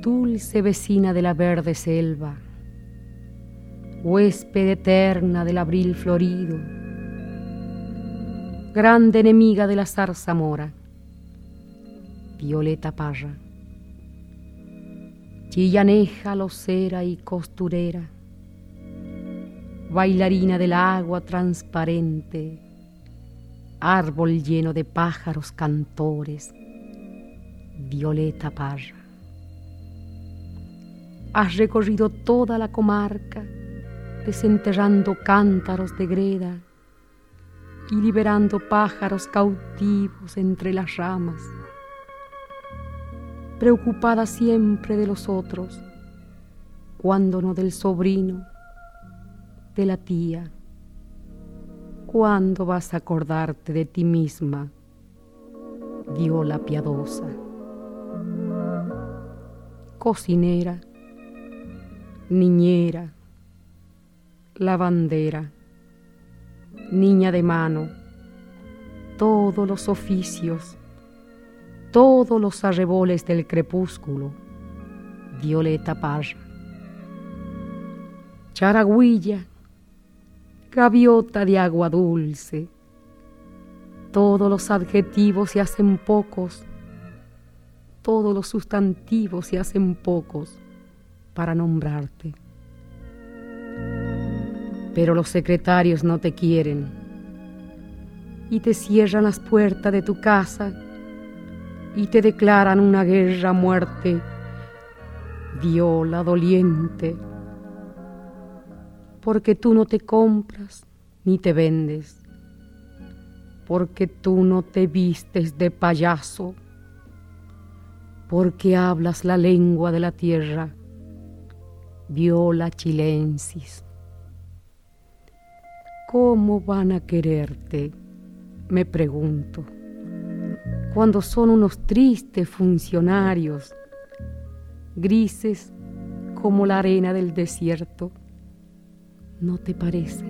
dulce vecina de la verde selva, huésped eterna del abril florido, grande enemiga de la zarzamora, Violeta Parra. Chillaneja, locera y costurera, bailarina del agua transparente, árbol lleno de pájaros cantores, Violeta Parra. Has recorrido toda la comarca, desenterrando cántaros de greda y liberando pájaros cautivos entre las ramas, preocupada siempre de los otros, cuando no del sobrino, de la tía. ¿Cuándo vas a acordarte de ti misma, Viola piadosa? Cocinera, niñera, lavandera, niña de mano, todos los oficios, todos los arreboles del crepúsculo, Violeta Parra. Charagüilla, gaviota de agua dulce, todos los adjetivos se hacen pocos, todos los sustantivos se hacen pocos para nombrarte. Pero los secretarios no te quieren y te cierran las puertas de tu casa y te declaran una guerra a muerte, Viola doliente, porque tú no te compras ni te vendes, porque tú no te vistes de payaso, porque hablas la lengua de la tierra, Viola chilensis. ¿Cómo van a quererte?, me pregunto, cuando son unos tristes funcionarios, grises como la arena del desierto. ¿No te parece?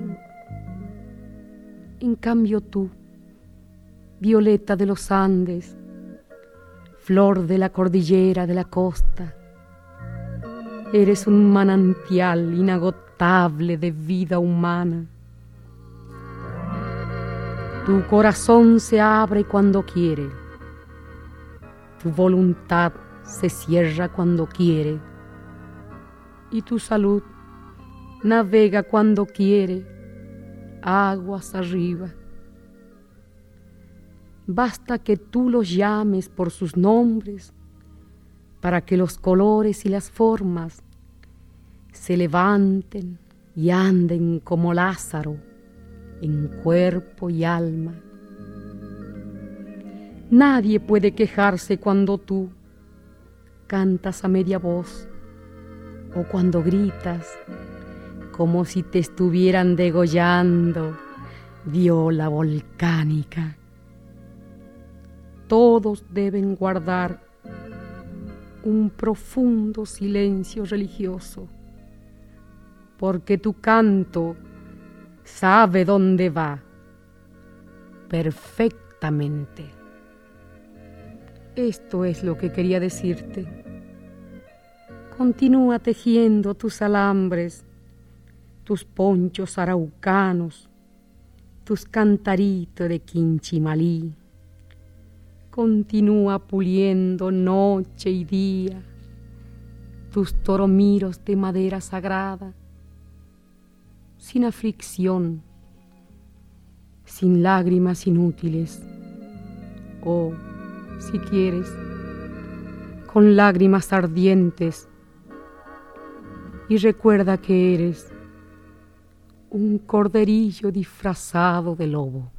En cambio tú, Violeta de los Andes, flor de la cordillera de la costa, eres un manantial inagotable de vida humana. Tu corazón se abre cuando quiere, tu voluntad se cierra cuando quiere, y tu salud navega cuando quiere, aguas arriba. Basta que tú los llames por sus nombres para que los colores y las formas se levanten y anden como Lázaro en cuerpo y alma. Nadie puede quejarse cuando tú cantas a media voz o cuando gritas como si te estuvieran degollando, Viola volcánica. Todos deben guardar un profundo silencio religioso, porque tu canto sabe dónde va perfectamente. Esto es lo que quería decirte. Continúa tejiendo tus alambres, tus ponchos araucanos, tus cantaritos de Quinchimalí. Continúa puliendo noche y día tus toromiros de madera sagrada, sin aflicción, sin lágrimas inútiles, o, si quieres, con lágrimas ardientes. Y recuerda que eres un corderillo disfrazado de lobo.